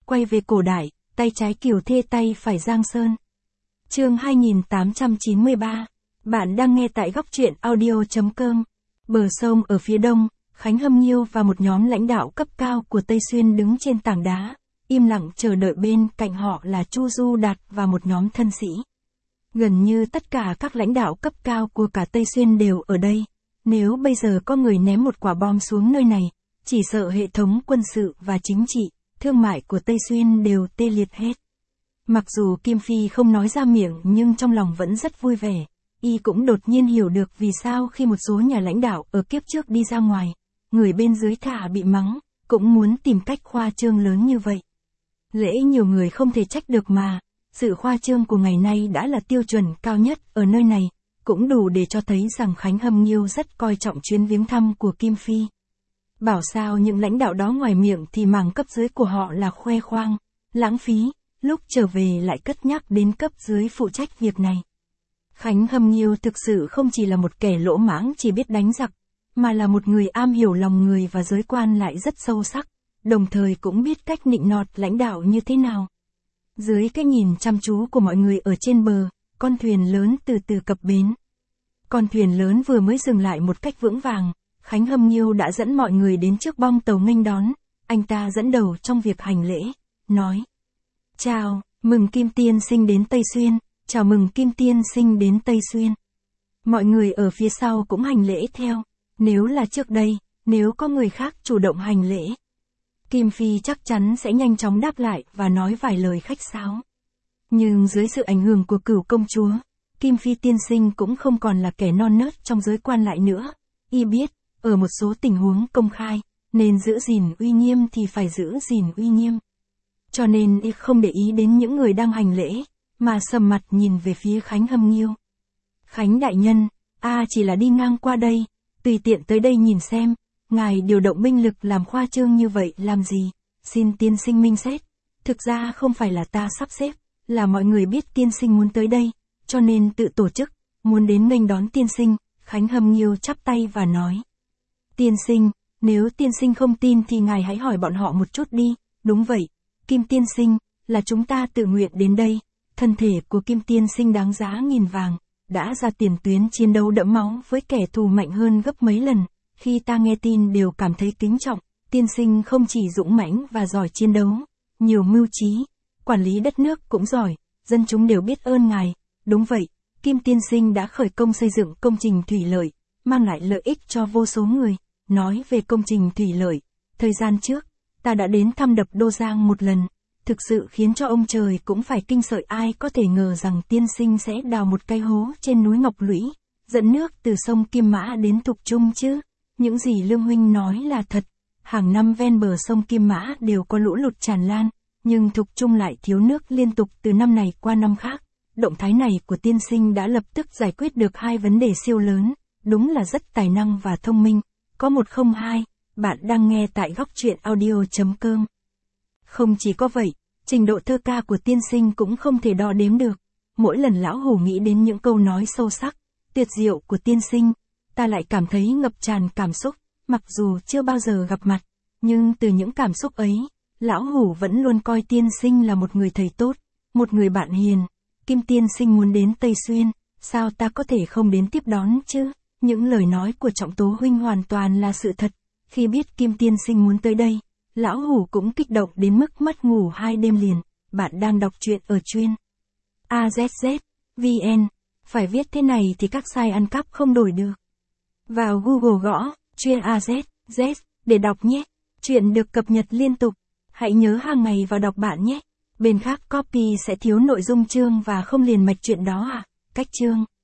quay về cổ đại, tay trái Kiều Thê tay phải Giang Sơn. Chương 2893. Bạn đang nghe tại góc truyện audio.com. Bờ sông ở phía đông, Khánh Hâm Nhiêu và một nhóm lãnh đạo cấp cao của Tây Xuyên đứng trên tảng đá, im lặng chờ đợi, bên cạnh họ là Chu Du Đạt và một nhóm thân sĩ. Gần như tất cả các lãnh đạo cấp cao của cả Tây Xuyên đều ở đây. Nếu bây giờ có người ném một quả bom xuống nơi này, chỉ sợ hệ thống quân sự và chính trị, thương mại của Tây Xuyên đều tê liệt hết. Mặc dù Kim Phi không nói ra miệng nhưng trong lòng vẫn rất vui vẻ. Y cũng đột nhiên hiểu được vì sao khi một số nhà lãnh đạo ở kiếp trước đi ra ngoài, người bên dưới thả bị mắng, cũng muốn tìm cách khoa trương lớn như vậy. Lẽ nhiều người không thể trách được mà, sự khoa trương của ngày nay đã là tiêu chuẩn cao nhất ở nơi này, cũng đủ để cho thấy rằng Khánh Hâm Nhiêu rất coi trọng chuyến viếng thăm của Kim Phi. Bảo sao những lãnh đạo đó ngoài miệng thì mảng cấp dưới của họ là khoe khoang, lãng phí, lúc trở về lại cất nhắc đến cấp dưới phụ trách việc này. Khánh Hâm Nhiêu thực sự không chỉ là một kẻ lỗ mãng chỉ biết đánh giặc, mà là một người am hiểu lòng người và giới quan lại rất sâu sắc, đồng thời cũng biết cách nịnh nọt lãnh đạo như thế nào. Dưới cái nhìn chăm chú của mọi người ở trên bờ, con thuyền lớn từ từ cập bến. Con thuyền lớn vừa mới dừng lại một cách vững vàng, Khánh Hâm Nhiêu đã dẫn mọi người đến trước bong tàu nghênh đón. Anh ta dẫn đầu trong việc hành lễ, nói: "Chào, mừng Kim Tiên Sinh đến Tây Xuyên, chào mừng Kim Tiên Sinh đến Tây Xuyên." Mọi người ở phía sau cũng hành lễ theo. Nếu là trước đây, nếu có người khác chủ động hành lễ, Kim Phi chắc chắn sẽ nhanh chóng đáp lại và nói vài lời khách sáo. Nhưng dưới sự ảnh hưởng của Cửu công chúa, Kim Phi tiên sinh cũng không còn là kẻ non nớt trong giới quan lại nữa. Y biết, ở một số tình huống công khai, nên giữ gìn uy nghiêm thì phải giữ gìn uy nghiêm. Cho nên y không để ý đến những người đang hành lễ, mà sầm mặt nhìn về phía Khánh Hâm Nhiêu. "Khánh đại nhân, chỉ là đi ngang qua đây, tùy tiện tới đây nhìn xem, ngài điều động binh lực làm khoa trương như vậy làm gì, xin tiên sinh minh xét. Thực ra không phải là ta sắp xếp, là mọi người biết tiên sinh muốn tới đây, cho nên tự tổ chức, muốn đến nghênh đón tiên sinh." Khánh Hâm Nhiêu chắp tay và nói: "Tiên sinh, nếu tiên sinh không tin thì ngài hãy hỏi bọn họ một chút đi." "Đúng vậy, Kim tiên sinh, là chúng ta tự nguyện đến đây, thân thể của Kim tiên sinh đáng giá nghìn vàng, đã ra tiền tuyến chiến đấu đẫm máu với kẻ thù mạnh hơn gấp mấy lần, khi ta nghe tin đều cảm thấy kính trọng. Tiên sinh không chỉ dũng mãnh và giỏi chiến đấu, nhiều mưu trí, quản lý đất nước cũng giỏi, dân chúng đều biết ơn ngài." "Đúng vậy, Kim tiên sinh đã khởi công xây dựng công trình thủy lợi, mang lại lợi ích cho vô số người." Nói về công trình thủy lợi, thời gian trước, ta đã đến thăm đập Đô Giang một lần, thực sự khiến cho ông trời cũng phải kinh sợ. Ai có thể ngờ rằng tiên sinh sẽ đào một cái hố trên núi Ngọc Lũy, dẫn nước từ sông Kim Mã đến Thục Trung chứ. Những gì Lương huynh nói là thật, hàng năm ven bờ sông Kim Mã đều có lũ lụt tràn lan, nhưng Thục Trung lại thiếu nước liên tục từ năm này qua năm khác. Động thái này của tiên sinh đã lập tức giải quyết được hai vấn đề siêu lớn, đúng là rất tài năng và thông minh. Có một không hai, bạn đang nghe tại góc truyện audio.com. Không chỉ có vậy, trình độ thơ ca của tiên sinh cũng không thể đo đếm được. Mỗi lần lão hủ nghĩ đến những câu nói sâu sắc, tuyệt diệu của tiên sinh, ta lại cảm thấy ngập tràn cảm xúc. Mặc dù chưa bao giờ gặp mặt, nhưng từ những cảm xúc ấy, lão hủ vẫn luôn coi tiên sinh là một người thầy tốt, một người bạn hiền. Kim tiên sinh muốn đến Tây Xuyên, sao ta có thể không đến tiếp đón chứ? Những lời nói của Trọng Tố huynh hoàn toàn là sự thật. Khi biết Kim tiên sinh muốn tới đây, lão hủ cũng kích động đến mức mất ngủ 2 đêm liền. Bạn đang đọc truyện ở chuyên AZZ.vn. Phải viết thế này thì các site ăn cắp không đổi được. Vào Google gõ chuyên AZZ để đọc nhé. Chuyện được cập nhật liên tục. Hãy nhớ hàng ngày vào đọc bạn nhé. Bên khác copy sẽ thiếu nội dung chương và không liền mạch chuyện đó Cách chương